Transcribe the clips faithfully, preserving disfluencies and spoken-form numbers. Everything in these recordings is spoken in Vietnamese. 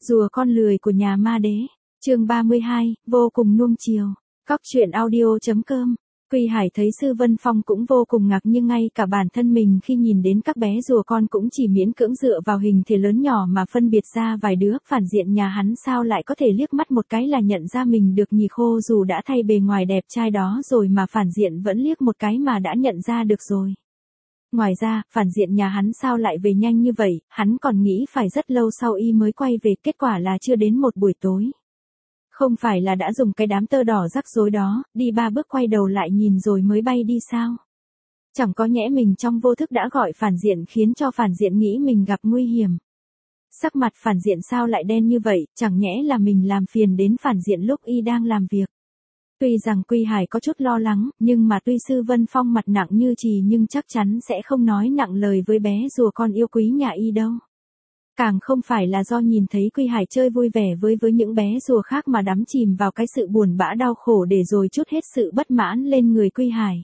Rùa con lười của nhà ma đế. Chương ba mươi hai, vô cùng nuông chiều. Cóc truyện audio chấm com. Quy Hải thấy Sư Vân Phong cũng vô cùng ngạc nhưng ngay cả bản thân mình khi nhìn đến các bé rùa con cũng chỉ miễn cưỡng dựa vào hình thể lớn nhỏ mà phân biệt ra vài đứa, phản diện nhà hắn sao lại có thể liếc mắt một cái là nhận ra mình được nhì khô dù đã thay bề ngoài đẹp trai đó rồi mà phản diện vẫn liếc một cái mà đã nhận ra được rồi. Ngoài ra, phản diện nhà hắn sao lại về nhanh như vậy, hắn còn nghĩ phải rất lâu sau y mới quay về, kết quả là chưa đến một buổi tối. Không phải là đã dùng cái đám tơ đỏ rắc rối đó, đi ba bước quay đầu lại nhìn rồi mới bay đi sao? Chẳng có nhẽ mình trong vô thức đã gọi phản diện khiến cho phản diện nghĩ mình gặp nguy hiểm. Sắc mặt phản diện sao lại đen như vậy, chẳng nhẽ là mình làm phiền đến phản diện lúc y đang làm việc. Tuy rằng Quy Hải có chút lo lắng, nhưng mà tuy Sư Vân Phong mặt nặng như chì nhưng chắc chắn sẽ không nói nặng lời với bé rùa con yêu quý nhà y đâu. Càng không phải là do nhìn thấy Quy Hải chơi vui vẻ với với những bé rùa khác mà đắm chìm vào cái sự buồn bã đau khổ để rồi trút hết sự bất mãn lên người Quy Hải.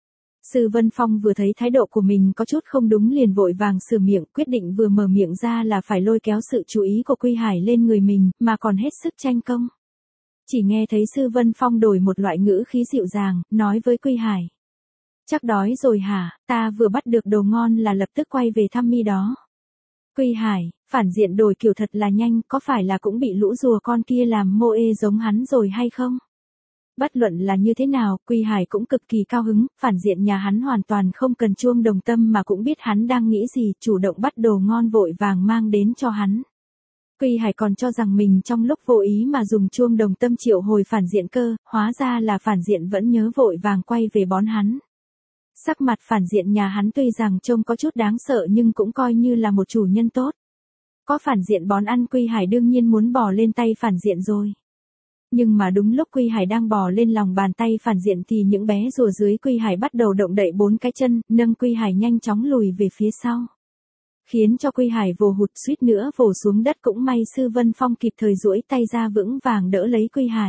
Sư Vân Phong vừa thấy thái độ của mình có chút không đúng liền vội vàng sửa miệng, quyết định vừa mở miệng ra là phải lôi kéo sự chú ý của Quy Hải lên người mình, mà còn hết sức tranh công. Chỉ nghe thấy Sư Vân Phong đổi một loại ngữ khí dịu dàng, nói với Quy Hải. Chắc đói rồi hả, ta vừa bắt được đồ ngon là lập tức quay về thăm mi đó. Quy Hải, phản diện đổi kiểu thật là nhanh, có phải là cũng bị lũ rùa con kia làm mô ê giống hắn rồi hay không? Bất luận là như thế nào, Quy Hải cũng cực kỳ cao hứng, phản diện nhà hắn hoàn toàn không cần chuông đồng tâm mà cũng biết hắn đang nghĩ gì, chủ động bắt đồ ngon vội vàng mang đến cho hắn. Quy Hải còn cho rằng mình trong lúc vô ý mà dùng chuông đồng tâm triệu hồi phản diện cơ, hóa ra là phản diện vẫn nhớ vội vàng quay về bón hắn. Sắc mặt phản diện nhà hắn tuy rằng trông có chút đáng sợ nhưng cũng coi như là một chủ nhân tốt. Có phản diện bón ăn Quy Hải đương nhiên muốn bò lên tay phản diện rồi. Nhưng mà đúng lúc Quy Hải đang bò lên lòng bàn tay phản diện thì những bé rùa dưới Quy Hải bắt đầu động đậy bốn cái chân, nâng Quy Hải nhanh chóng lùi về phía sau. Khiến cho Quy Hải vồ hụt suýt nữa vồ xuống đất, cũng may Sư Vân Phong kịp thời duỗi tay ra vững vàng đỡ lấy Quy Hải.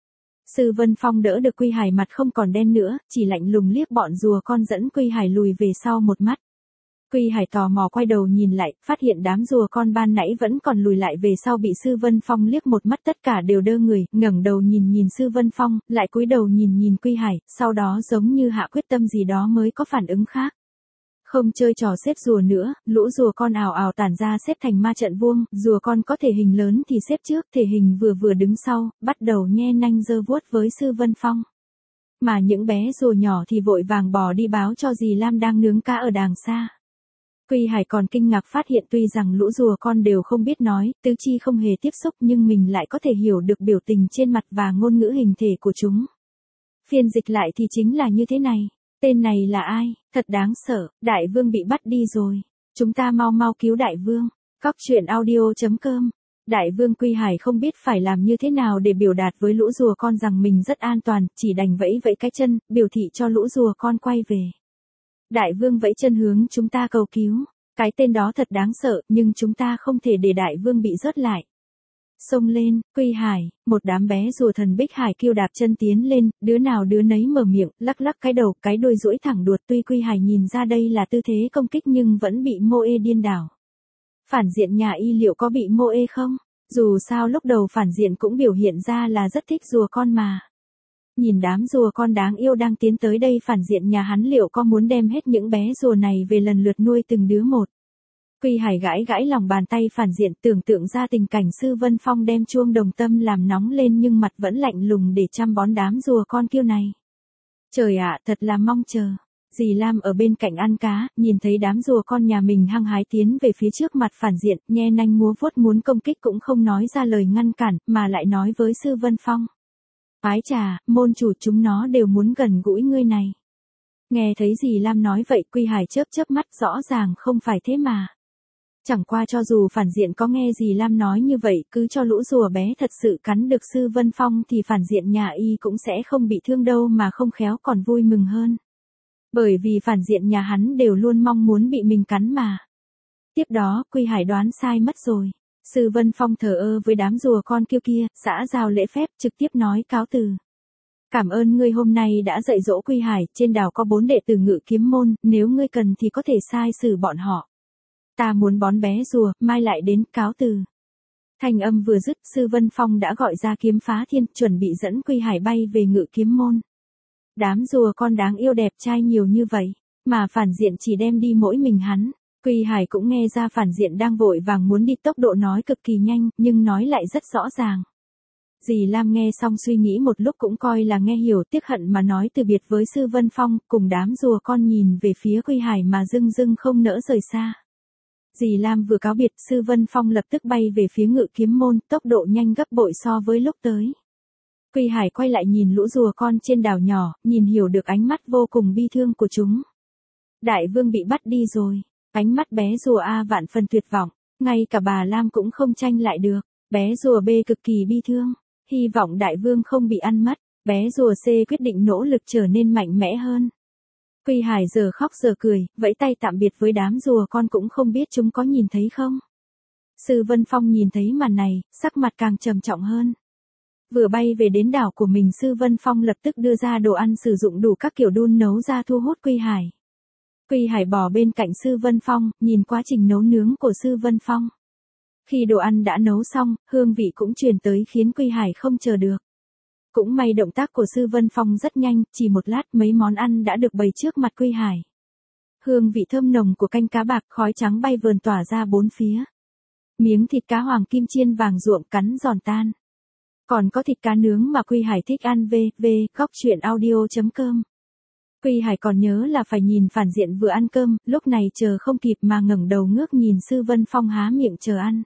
Sư Vân Phong đỡ được Quy Hải mặt không còn đen nữa, chỉ lạnh lùng liếc bọn rùa con dẫn Quy Hải lùi về sau một mắt. Quy Hải tò mò quay đầu nhìn lại, phát hiện đám rùa con ban nãy vẫn còn lùi lại về sau bị Sư Vân Phong liếc một mắt tất cả đều đơ người, ngẩng đầu nhìn nhìn Sư Vân Phong, lại cúi đầu nhìn nhìn Quy Hải, sau đó giống như hạ quyết tâm gì đó mới có phản ứng khác. Không chơi trò xếp rùa nữa, lũ rùa con ào ào tản ra xếp thành ma trận vuông, rùa con có thể hình lớn thì xếp trước, thể hình vừa vừa đứng sau, bắt đầu nhe nanh giơ vuốt với Sư Vân Phong. Mà những bé rùa nhỏ thì vội vàng bò đi báo cho dì Lam đang nướng cá ở đàng xa. Quy Hải còn kinh ngạc phát hiện tuy rằng lũ rùa con đều không biết nói, tứ chi không hề tiếp xúc nhưng mình lại có thể hiểu được biểu tình trên mặt và ngôn ngữ hình thể của chúng. Phiên dịch lại thì chính là như thế này. Tên này là ai? Thật đáng sợ, đại vương bị bắt đi rồi. Chúng ta mau mau cứu đại vương. Cóc truyện audio chấm com. Đại vương Quy Hải không biết phải làm như thế nào để biểu đạt với lũ rùa con rằng mình rất an toàn, chỉ đành vẫy vẫy cái chân, biểu thị cho lũ rùa con quay về. Đại vương vẫy chân hướng chúng ta cầu cứu. Cái tên đó thật đáng sợ, nhưng chúng ta không thể để đại vương bị rớt lại. Xông lên, Quy Hải, một đám bé rùa thần Bích Hải kêu đạp chân tiến lên, đứa nào đứa nấy mở miệng, lắc lắc cái đầu, cái đuôi duỗi thẳng đuột, tuy Quy Hải nhìn ra đây là tư thế công kích nhưng vẫn bị mô ê điên đảo. Phản diện nhà y liệu có bị mô ê không? Dù sao lúc đầu phản diện cũng biểu hiện ra là rất thích rùa con mà. Nhìn đám rùa con đáng yêu đang tiến tới đây, phản diện nhà hắn liệu có muốn đem hết những bé rùa này về lần lượt nuôi từng đứa một. Quy Hải gãi gãi lòng bàn tay phản diện, tưởng tượng ra tình cảnh Sư Vân Phong đem chuông đồng tâm làm nóng lên nhưng mặt vẫn lạnh lùng để chăm bón đám rùa con kiêu này. Trời ạ, thật là mong chờ. Dì Lam ở bên cạnh ăn cá, nhìn thấy đám rùa con nhà mình hăng hái tiến về phía trước mặt phản diện, nhe nanh múa vuốt muốn công kích cũng không nói ra lời ngăn cản, mà lại nói với Sư Vân Phong. Ái chà, môn chủ chúng nó đều muốn gần gũi ngươi này. Nghe thấy dì Lam nói vậy, Quy Hải chớp chớp mắt, rõ ràng không phải thế mà. Chẳng qua cho dù phản diện có nghe dì Lam nói như vậy, cứ cho lũ rùa bé thật sự cắn được Sư Vân Phong thì phản diện nhà y cũng sẽ không bị thương đâu mà không khéo còn vui mừng hơn. Bởi vì phản diện nhà hắn đều luôn mong muốn bị mình cắn mà. Tiếp đó, Quy Hải đoán sai mất rồi. Sư Vân Phong thờ ơ với đám rùa con kêu kia, xã giao lễ phép, trực tiếp nói cáo từ. Cảm ơn ngươi hôm nay đã dạy dỗ Quy Hải, trên đảo có bốn đệ tử Ngự Kiếm môn, nếu ngươi cần thì có thể sai xử bọn họ. Ta muốn bón bé rùa, mai lại đến, cáo từ. Thanh âm vừa dứt, Sư Vân Phong đã gọi ra kiếm phá thiên, chuẩn bị dẫn Quy Hải bay về Ngự Kiếm Môn. Đám rùa con đáng yêu đẹp trai nhiều như vậy, mà phản diện chỉ đem đi mỗi mình hắn. Quy Hải cũng nghe ra phản diện đang vội vàng muốn đi, tốc độ nói cực kỳ nhanh, nhưng nói lại rất rõ ràng. Dì Lam nghe xong suy nghĩ một lúc cũng coi là nghe hiểu, tiếc hận mà nói từ biệt với Sư Vân Phong, cùng đám rùa con nhìn về phía Quy Hải mà dưng dưng không nỡ rời xa. Dì Lam vừa cáo biệt, Sư Vân Phong lập tức bay về phía Ngự Kiếm Môn, tốc độ nhanh gấp bội so với lúc tới. Quy Hải quay lại nhìn lũ rùa con trên đảo nhỏ, nhìn hiểu được ánh mắt vô cùng bi thương của chúng. Đại vương bị bắt đi rồi, ánh mắt bé rùa A vạn phần tuyệt vọng, ngay cả bà Lam cũng không tranh lại được, bé rùa B cực kỳ bi thương, hy vọng đại vương không bị ăn mất, bé rùa C quyết định nỗ lực trở nên mạnh mẽ hơn. Quy Hải giờ khóc giờ cười, vẫy tay tạm biệt với đám rùa con, cũng không biết chúng có nhìn thấy không. Sư Vân Phong nhìn thấy màn này, sắc mặt càng trầm trọng hơn. Vừa bay về đến đảo của mình, Sư Vân Phong lập tức đưa ra đồ ăn sử dụng đủ các kiểu đun nấu ra thu hút Quy Hải. Quy Hải bò bên cạnh Sư Vân Phong, nhìn quá trình nấu nướng của Sư Vân Phong. Khi đồ ăn đã nấu xong, hương vị cũng truyền tới khiến Quy Hải không chờ được. Cũng may động tác của Sư Vân Phong rất nhanh, chỉ một lát mấy món ăn đã được bày trước mặt Quy Hải. Hương vị thơm nồng của canh cá bạc, khói trắng bay vờn tỏa ra bốn phía. Miếng thịt cá hoàng kim chiên vàng ruộm cắn giòn tan. Còn có thịt cá nướng mà Quy Hải thích ăn. v v góc truyện audio chấm com. Quy Hải còn nhớ là phải nhìn phản diện vừa ăn cơm, lúc này chờ không kịp mà ngẩng đầu ngước nhìn Sư Vân Phong há miệng chờ ăn.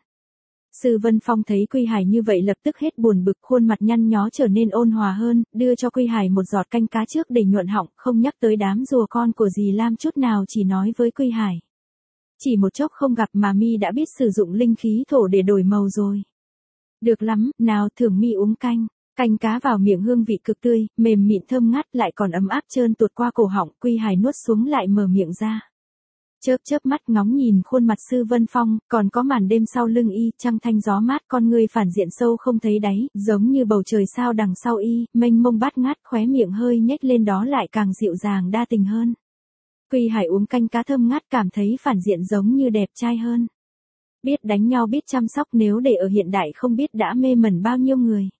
Sư Vân Phong thấy Quy Hải như vậy lập tức hết buồn bực, khuôn mặt nhăn nhó trở nên ôn hòa hơn, đưa cho Quy Hải một giọt canh cá trước để nhuận họng, không nhắc tới đám rùa con của dì Lam chút nào, chỉ nói với Quy Hải. Chỉ một chốc không gặp mà mi đã biết sử dụng linh khí thổ để đổi màu rồi. Được lắm, nào thưởng mi uống canh. Canh cá vào miệng hương vị cực tươi, mềm mịn thơm ngát, lại còn ấm áp trơn tuột qua cổ họng. Quy Hải nuốt xuống lại mở miệng ra. Chớp chớp mắt ngóng nhìn khuôn mặt Sư Vân Phong, còn có màn đêm sau lưng y, trăng thanh gió mát, con người phản diện sâu không thấy đáy, giống như bầu trời sao đằng sau y, mênh mông bát ngát, khóe miệng hơi nhếch lên đó lại càng dịu dàng đa tình hơn. Quy Hải uống canh cá thơm ngát cảm thấy phản diện giống như đẹp trai hơn. Biết đánh nhau biết chăm sóc, nếu để ở hiện đại không biết đã mê mẩn bao nhiêu người.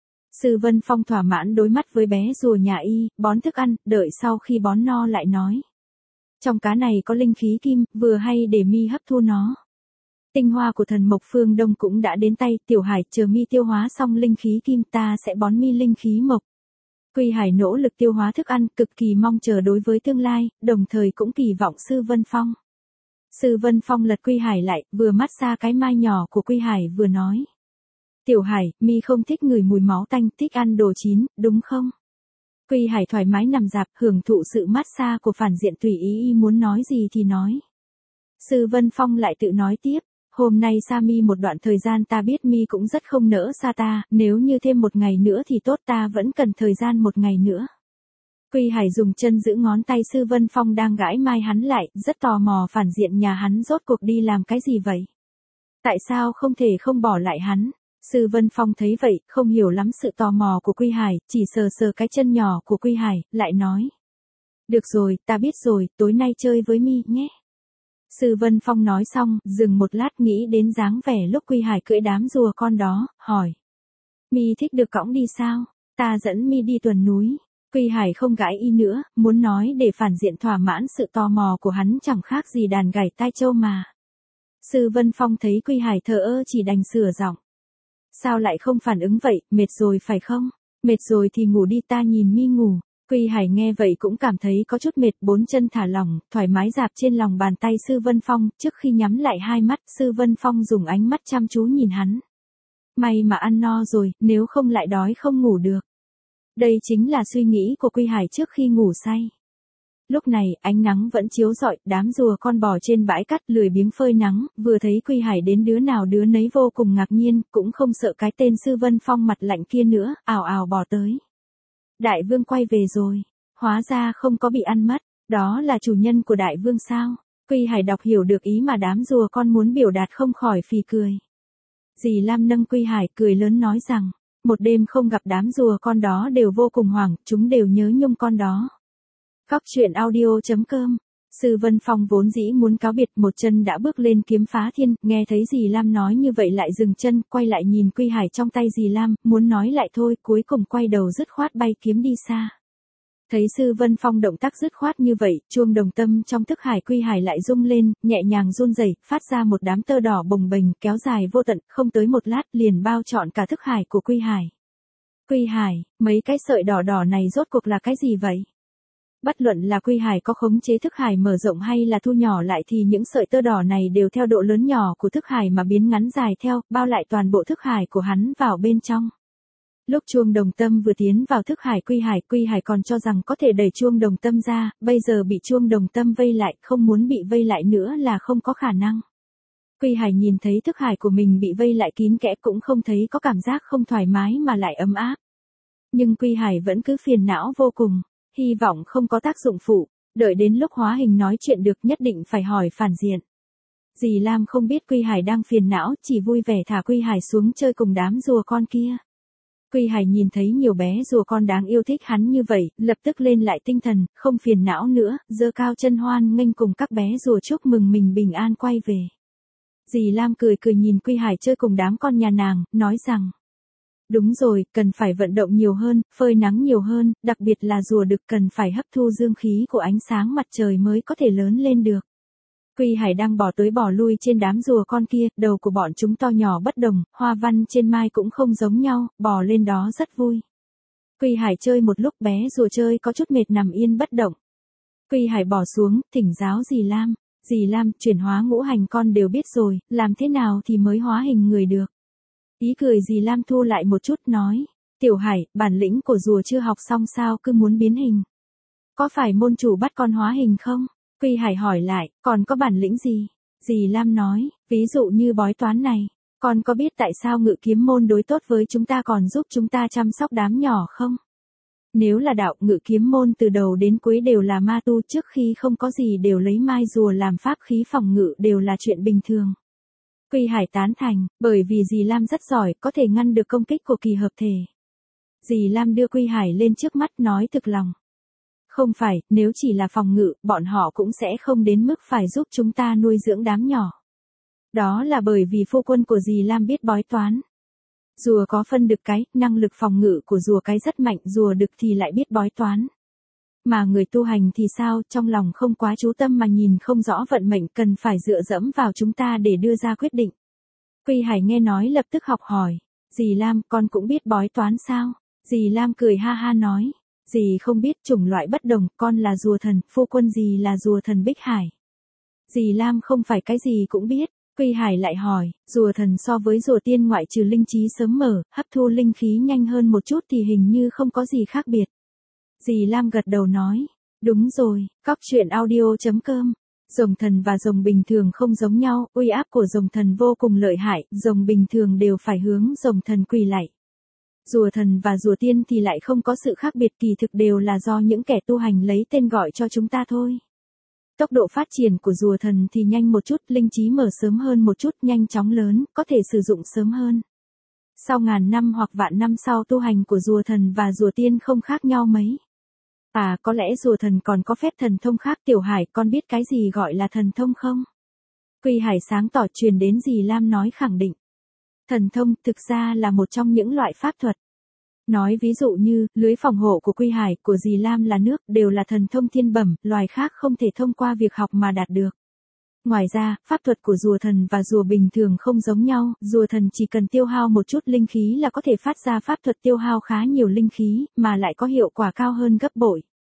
Sư Vân Phong thỏa mãn đối mắt với bé rùa nhà y, bón thức ăn, đợi sau khi bón no lại nói. Trong cá này có linh khí kim, vừa hay để mi hấp thu nó. Tinh hoa của thần mộc phương Đông cũng đã đến tay, Tiểu Hải, chờ mi tiêu hóa xong linh khí kim ta sẽ bón mi linh khí mộc. Quy Hải nỗ lực tiêu hóa thức ăn, cực kỳ mong chờ đối với tương lai, đồng thời cũng kỳ vọng Sư Vân Phong. Sư Vân Phong lật Quy Hải lại, vừa mát xa cái mai nhỏ của Quy Hải vừa nói. Tiểu Hải, mi không thích ngửi mùi máu tanh, thích ăn đồ chín, đúng không? Quy Hải thoải mái nằm dạp, hưởng thụ sự mát xa của phản diện, tùy ý y muốn nói gì thì nói. Sư Vân Phong lại tự nói tiếp, hôm nay xa mi một đoạn thời gian, ta biết mi cũng rất không nỡ xa ta, nếu như thêm một ngày nữa thì tốt, ta vẫn cần thời gian một ngày nữa. Quy Hải dùng chân giữ ngón tay Sư Vân Phong đang gãi mai hắn lại, rất tò mò phản diện nhà hắn rốt cuộc đi làm cái gì vậy? Tại sao không thể không bỏ lại hắn? Sư Vân Phong thấy vậy, không hiểu lắm sự tò mò của Quy Hải, chỉ sờ sờ cái chân nhỏ của Quy Hải, lại nói. Được rồi, ta biết rồi, tối nay chơi với mi nhé. Sư Vân Phong nói xong, dừng một lát nghĩ đến dáng vẻ lúc Quy Hải cưỡi đám rùa con đó, hỏi. Mi thích được cõng đi sao? Ta dẫn mi đi tuần núi. Quy Hải không gãi y nữa, muốn nói để phản diện thỏa mãn sự tò mò của hắn, chẳng khác gì đàn gảy tai trâu mà. Sư Vân Phong thấy Quy Hải thờ ơ chỉ đành sửa giọng. Sao lại không phản ứng vậy, mệt rồi phải không? Mệt rồi thì ngủ đi, ta nhìn mi ngủ. Quy Hải nghe vậy cũng cảm thấy có chút mệt, bốn chân thả lỏng, thoải mái dạp trên lòng bàn tay Sư Vân Phong, trước khi nhắm lại hai mắt, Sư Vân Phong dùng ánh mắt chăm chú nhìn hắn. May mà ăn no rồi, nếu không lại đói không ngủ được. Đây chính là suy nghĩ của Quy Hải trước khi ngủ say. Lúc này, ánh nắng vẫn chiếu rọi, đám rùa con bò trên bãi cát lười biếng phơi nắng, vừa thấy Quy Hải đến đứa nào đứa nấy vô cùng ngạc nhiên, cũng không sợ cái tên Sư Vân Phong mặt lạnh kia nữa, ào ào bò tới. Đại vương quay về rồi, hóa ra không có bị ăn mất, đó là chủ nhân của đại vương sao? Quy Hải đọc hiểu được ý mà đám rùa con muốn biểu đạt, không khỏi phì cười. Dì Lam nâng Quy Hải cười lớn nói rằng, một đêm không gặp đám rùa con đó đều vô cùng hoảng, chúng đều nhớ nhung con đó. Góc truyện audio chấm com Sư Vân Phong vốn dĩ muốn cáo biệt, một chân đã bước lên kiếm phá thiên, nghe thấy dì Lam nói như vậy lại dừng chân, quay lại nhìn Quy Hải trong tay dì Lam, muốn nói lại thôi, cuối cùng quay đầu dứt khoát bay kiếm đi xa. Thấy Sư Vân Phong động tác dứt khoát như vậy, chuông đồng tâm trong thức hải Quy Hải lại rung lên, nhẹ nhàng run rẩy, phát ra một đám tơ đỏ bồng bềnh, kéo dài vô tận, không tới một lát liền bao trọn cả thức hải của Quy Hải. Quy Hải, mấy cái sợi đỏ đỏ này rốt cuộc là cái gì vậy? Bất luận là Quy Hải có khống chế thức hải mở rộng hay là thu nhỏ lại thì những sợi tơ đỏ này đều theo độ lớn nhỏ của thức hải mà biến ngắn dài theo, bao lại toàn bộ thức hải của hắn vào bên trong. Lúc chuông đồng tâm vừa tiến vào thức hải Quy Hải, Quy Hải còn cho rằng có thể đẩy chuông đồng tâm ra, bây giờ bị chuông đồng tâm vây lại, không muốn bị vây lại nữa là không có khả năng. Quy Hải nhìn thấy thức hải của mình bị vây lại kín kẽ cũng không thấy có cảm giác không thoải mái mà lại ấm áp. Nhưng Quy Hải vẫn cứ phiền não vô cùng, hy vọng không có tác dụng phụ, đợi đến lúc hóa hình nói chuyện được nhất định phải hỏi phản diện. Dì Lam không biết Quy Hải đang phiền não, chỉ vui vẻ thả Quy Hải xuống chơi cùng đám rùa con kia. Quy Hải nhìn thấy nhiều bé rùa con đáng yêu thích hắn như vậy, lập tức lên lại tinh thần, không phiền não nữa, giơ cao chân hoan nghênh cùng các bé rùa chúc mừng mình bình an quay về. Dì Lam cười cười nhìn Quy Hải chơi cùng đám con nhà nàng, nói rằng: đúng rồi, cần phải vận động nhiều hơn, phơi nắng nhiều hơn, đặc biệt là rùa đực cần phải hấp thu dương khí của ánh sáng mặt trời mới có thể lớn lên được. Quy Hải đang bỏ tới bỏ lui trên đám rùa con kia, đầu của bọn chúng to nhỏ bất đồng, hoa văn trên mai cũng không giống nhau, bò lên đó rất vui. Quy Hải chơi một lúc bé rùa chơi có chút mệt nằm yên bất động. Quy Hải bỏ xuống, thỉnh giáo dì Lam. Dì Lam, chuyển hóa ngũ hành con đều biết rồi, làm thế nào thì mới hóa hình người được. Ý cười dì Lam thu lại một chút nói, Tiểu Hải, bản lĩnh của rùa chưa học xong sao cứ muốn biến hình. Có phải môn chủ bắt con hóa hình không? Quy Hải hỏi lại, còn có bản lĩnh gì? Dì Lam nói, ví dụ như bói toán này, con có biết tại sao ngự kiếm môn đối tốt với chúng ta còn giúp chúng ta chăm sóc đám nhỏ không? Nếu là đạo ngự kiếm môn từ đầu đến cuối đều là ma tu, trước khi không có gì đều lấy mai rùa làm pháp khí phòng ngự đều là chuyện bình thường. Quy Hải tán thành, bởi vì dì Lam rất giỏi, có thể ngăn được công kích của kỳ hợp thể. Dì Lam đưa Quy Hải lên trước mắt nói thực lòng. Không phải, nếu chỉ là phòng ngự, bọn họ cũng sẽ không đến mức phải giúp chúng ta nuôi dưỡng đám nhỏ. Đó là bởi vì phu quân của dì Lam biết bói toán. Rùa có phân đực cái, năng lực phòng ngự của rùa cái rất mạnh, rùa đực thì lại biết bói toán. Mà người tu hành thì sao, trong lòng không quá chú tâm mà nhìn không rõ vận mệnh, cần phải dựa dẫm vào chúng ta để đưa ra quyết định. Quy Hải nghe nói lập tức học hỏi, dì Lam, con cũng biết bói toán sao? Dì Lam cười ha ha nói, dì không biết, chủng loại bất đồng, con là rùa thần, phu quân dì là rùa thần Bích Hải. Dì Lam không phải cái gì cũng biết. Quy Hải lại hỏi, rùa thần so với rùa tiên ngoại trừ linh trí sớm mở, hấp thu linh khí nhanh hơn một chút thì hình như không có gì khác biệt. Dì Lam gật đầu nói, đúng rồi, cóc truyện audio chấm com. Rồng thần và rồng bình thường không giống nhau, uy áp của rồng thần vô cùng lợi hại, rồng bình thường đều phải hướng rồng thần quỳ lạy. Rùa thần và rùa tiên thì lại không có sự khác biệt, kỳ thực đều là do những kẻ tu hành lấy tên gọi cho chúng ta thôi. Tốc độ phát triển của rùa thần thì nhanh một chút, linh trí mở sớm hơn một chút, nhanh chóng lớn, có thể sử dụng sớm hơn. Sau ngàn năm hoặc vạn năm sau tu hành của rùa thần và rùa tiên không khác nhau mấy. À, có lẽ rùa thần còn có phép thần thông khác. Tiểu Hải, con biết cái gì gọi là thần thông không? Quy Hải sáng tỏ truyền đến dì Lam nói khẳng định. Thần thông thực ra là một trong những loại pháp thuật. Nói ví dụ như, lưới phòng hộ của Quy Hải, của dì Lam là nước, đều là thần thông thiên bẩm, loài khác không thể thông qua việc học mà đạt được. Ngoài ra, pháp thuật của rùa thần và rùa bình thường không giống nhau, rùa thần chỉ cần tiêu hao một chút linh khí là có thể phát ra pháp thuật tiêu hao khá nhiều linh khí, mà lại có hiệu quả cao hơn gấp bội.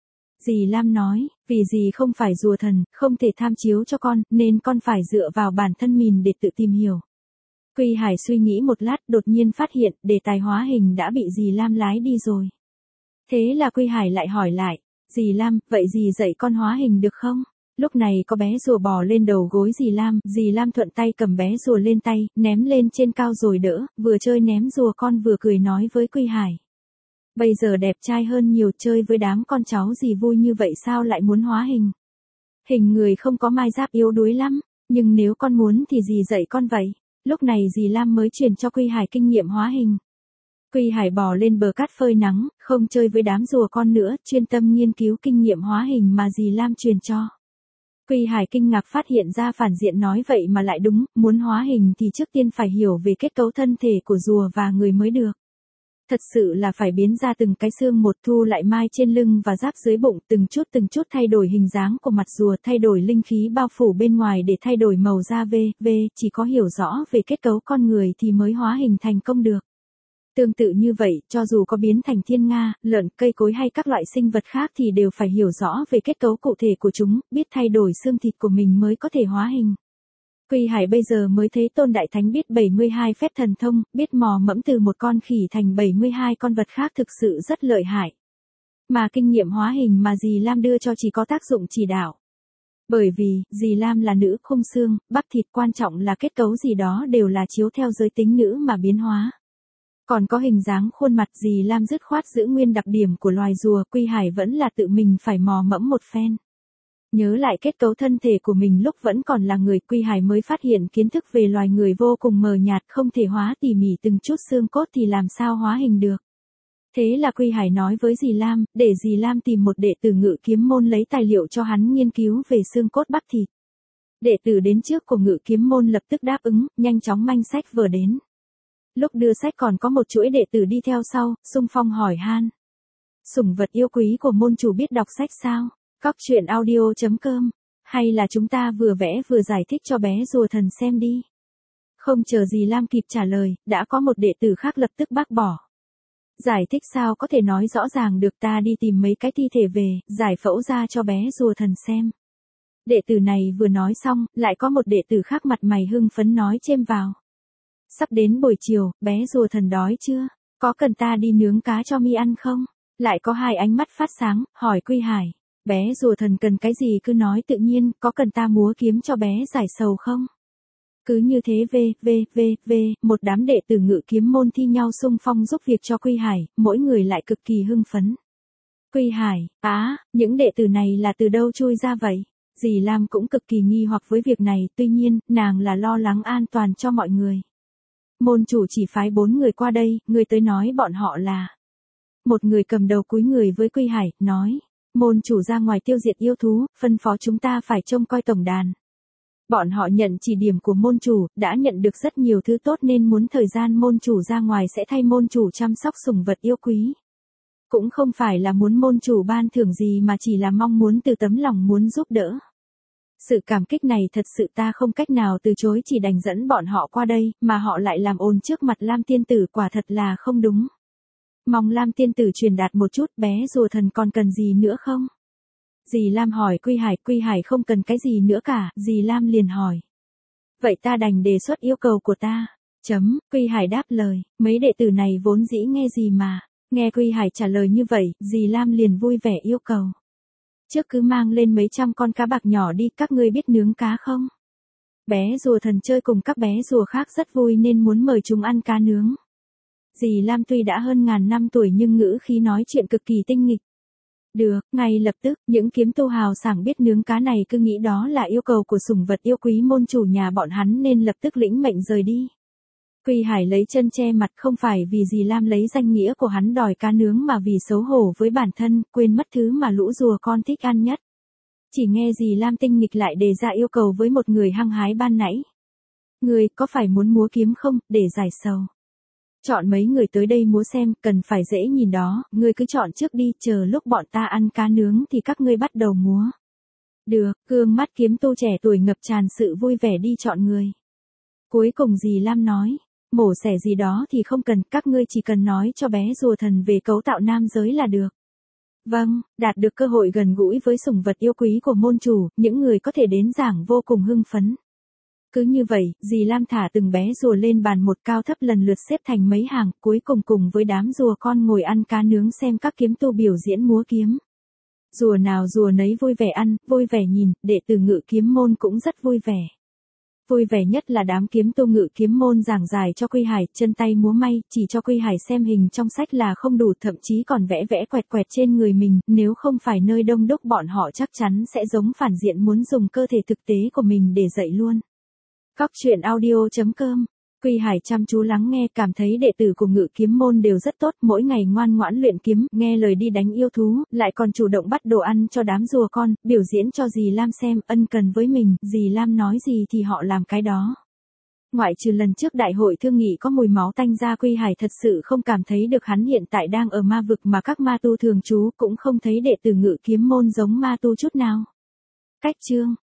Dì Lam nói, vì dì không phải rùa thần, không thể tham chiếu cho con, nên con phải dựa vào bản thân mình để tự tìm hiểu. Quy Hải suy nghĩ một lát, đột nhiên phát hiện, đề tài hóa hình đã bị dì Lam lái đi rồi. Thế là Quy Hải lại hỏi lại, dì Lam, vậy dì dạy con hóa hình được không? Lúc này có bé rùa bò lên đầu gối dì Lam, dì Lam thuận tay cầm bé rùa lên tay, ném lên trên cao rồi đỡ, vừa chơi ném rùa con vừa cười nói với Quy Hải. Bây giờ đẹp trai hơn nhiều, chơi với đám con cháu dì vui như vậy sao lại muốn hóa hình? Hình người không có mai giáp yếu đuối lắm, nhưng nếu con muốn thì dì dạy con vậy. Lúc này dì Lam mới truyền cho Quy Hải kinh nghiệm hóa hình. Quy Hải bò lên bờ cát phơi nắng, không chơi với đám rùa con nữa, chuyên tâm nghiên cứu kinh nghiệm hóa hình mà dì Lam truyền cho. Quy Hải kinh ngạc phát hiện ra phản diện nói vậy mà lại đúng, muốn hóa hình thì trước tiên phải hiểu về kết cấu thân thể của rùa và người mới được. Thật sự là phải biến ra từng cái xương một, thu lại mai trên lưng và giáp dưới bụng, từng chút từng chút thay đổi hình dáng của mặt rùa, thay đổi linh khí bao phủ bên ngoài để thay đổi màu da v, v, chỉ có hiểu rõ về kết cấu con người thì mới hóa hình thành công được. Tương tự như vậy, cho dù có biến thành thiên nga, lợn, cây cối hay các loại sinh vật khác thì đều phải hiểu rõ về kết cấu cụ thể của chúng, biết thay đổi xương thịt của mình mới có thể hóa hình. Quy Hải bây giờ mới thấy Tôn Đại Thánh biết bảy mươi hai phép thần thông, biết mò mẫm từ một con khỉ thành bảy mươi hai con vật khác thực sự rất lợi hại. Mà kinh nghiệm hóa hình mà dì Lam đưa cho chỉ có tác dụng chỉ đạo. Bởi vì, dì Lam là nữ, khung xương, bắp thịt, quan trọng là kết cấu gì đó đều là chiếu theo giới tính nữ mà biến hóa. Còn có hình dáng khuôn mặt, dì Lam dứt khoát giữ nguyên đặc điểm của loài rùa, Quy Hải vẫn là tự mình phải mò mẫm một phen. Nhớ lại kết cấu thân thể của mình lúc vẫn còn là người, Quy Hải mới phát hiện kiến thức về loài người vô cùng mờ nhạt, không thể hóa tỉ mỉ từng chút xương cốt thì làm sao hóa hình được. Thế là Quy Hải nói với dì Lam, để dì Lam tìm một đệ tử Ngự Kiếm Môn lấy tài liệu cho hắn nghiên cứu về xương cốt bắp thịt. Đệ tử đến trước của Ngự Kiếm Môn lập tức đáp ứng, nhanh chóng manh sách vở đến. Lúc đưa sách còn có một chuỗi đệ tử đi theo sau, xung phong hỏi han. Sủng vật yêu quý của môn chủ biết đọc sách sao? Cóc truyện audio chấm com, hay là chúng ta vừa vẽ vừa giải thích cho bé rùa thần xem đi. Không chờ dì Lam kịp trả lời, đã có một đệ tử khác lập tức bác bỏ. Giải thích sao có thể nói rõ ràng được, ta đi tìm mấy cái thi thể về, giải phẫu ra cho bé rùa thần xem. Đệ tử này vừa nói xong, lại có một đệ tử khác mặt mày hưng phấn nói chêm vào. Sắp đến buổi chiều, bé rùa thần đói chưa? Có cần ta đi nướng cá cho mi ăn không? Lại có hai ánh mắt phát sáng, hỏi Quy Hải. Bé rùa thần cần cái gì cứ nói tự nhiên, có cần ta múa kiếm cho bé giải sầu không? Cứ như thế v, v, v, v, một đám đệ tử Ngự Kiếm Môn thi nhau xung phong giúp việc cho Quy Hải, mỗi người lại cực kỳ hưng phấn. Quy Hải, á, à, những đệ tử này là từ đâu chui ra vậy? Dì Lam cũng cực kỳ nghi hoặc với việc này, tuy nhiên, nàng là lo lắng an toàn cho mọi người. Môn chủ chỉ phái bốn người qua đây, người tới nói bọn họ là. Một người cầm đầu cúi người với Quy Hải, nói. Môn chủ ra ngoài tiêu diệt yêu thú, phân phó chúng ta phải trông coi tổng đàn. Bọn họ nhận chỉ điểm của môn chủ, đã nhận được rất nhiều thứ tốt nên muốn thời gian môn chủ ra ngoài sẽ thay môn chủ chăm sóc sủng vật yêu quý. Cũng không phải là muốn môn chủ ban thưởng gì mà chỉ là mong muốn từ tấm lòng muốn giúp đỡ. Sự cảm kích này thật sự ta không cách nào từ chối, chỉ đành dẫn bọn họ qua đây, mà họ lại làm ồn trước mặt Lam tiên tử, quả thật là không đúng. Mong Lam tiên tử truyền đạt một chút, bé rùa thần còn cần gì nữa không? Dì Lam hỏi Quy Hải, Quy Hải không cần cái gì nữa cả, dì Lam liền hỏi. Vậy ta đành đề xuất yêu cầu của ta. Chấm, Quy Hải đáp lời, mấy đệ tử này vốn dĩ nghe gì mà. Nghe Quy Hải trả lời như vậy, dì Lam liền vui vẻ yêu cầu. Trước cứ mang lên mấy trăm con cá bạc nhỏ đi, các ngươi biết nướng cá không? Bé rùa thần chơi cùng các bé rùa khác rất vui nên muốn mời chúng ăn cá nướng. Dì Lam tuy đã hơn ngàn năm tuổi nhưng ngữ khí nói chuyện cực kỳ tinh nghịch. Được, ngay lập tức, những kiếm tu hào sảng biết nướng cá này cứ nghĩ đó là yêu cầu của sủng vật yêu quý môn chủ nhà bọn hắn nên lập tức lĩnh mệnh rời đi. Quy Hải lấy chân che mặt, không phải vì dì Lam lấy danh nghĩa của hắn đòi cá nướng mà vì xấu hổ với bản thân, quên mất thứ mà lũ rùa con thích ăn nhất. Chỉ nghe dì Lam tinh nghịch lại đề ra yêu cầu với một người hăng hái ban nãy. Người có phải muốn múa kiếm không, để giải sầu? Chọn mấy người tới đây múa xem, cần phải dễ nhìn đó, ngươi cứ chọn trước đi, chờ lúc bọn ta ăn cá nướng thì các ngươi bắt đầu múa. Được, gương mắt kiếm tu trẻ tuổi ngập tràn sự vui vẻ đi chọn người. Cuối cùng dì Lam nói, mổ xẻ gì đó thì không cần, các ngươi chỉ cần nói cho bé rùa thần về cấu tạo nam giới là được. Vâng, đạt được cơ hội gần gũi với sủng vật yêu quý của môn chủ, những người có thể đến giảng vô cùng hưng phấn. Cứ như vậy, dì Lam thả từng bé rùa lên bàn một cao thấp lần lượt xếp thành mấy hàng, cuối cùng cùng với đám rùa con ngồi ăn cá nướng xem các kiếm tu biểu diễn múa kiếm. Rùa nào rùa nấy vui vẻ ăn, vui vẻ nhìn, đệ tử Ngự Kiếm Môn cũng rất vui vẻ. Vui vẻ nhất là đám kiếm tu Ngự Kiếm Môn giảng giải cho Quy Hải, chân tay múa may, chỉ cho Quy Hải xem hình trong sách là không đủ, thậm chí còn vẽ vẽ quẹt quẹt trên người mình, nếu không phải nơi đông đúc bọn họ chắc chắn sẽ giống phản diện muốn dùng cơ thể thực tế của mình để dạy luôn. Cóc truyện audio chấm com Quy Hải chăm chú lắng nghe, cảm thấy đệ tử của Ngự Kiếm môn đều rất tốt, mỗi ngày ngoan ngoãn luyện kiếm, nghe lời đi đánh yêu thú, lại còn chủ động bắt đồ ăn cho đám rùa con, biểu diễn cho dì Lam xem, ân cần với mình, dì Lam nói gì thì họ làm cái đó. Ngoại trừ lần trước đại hội thương nghị có mùi máu tanh ra, Quy Hải thật sự không cảm thấy được hắn hiện tại đang ở ma vực mà các ma tu thường trú, cũng không thấy đệ tử Ngự Kiếm môn giống ma tu chút nào. Cách chương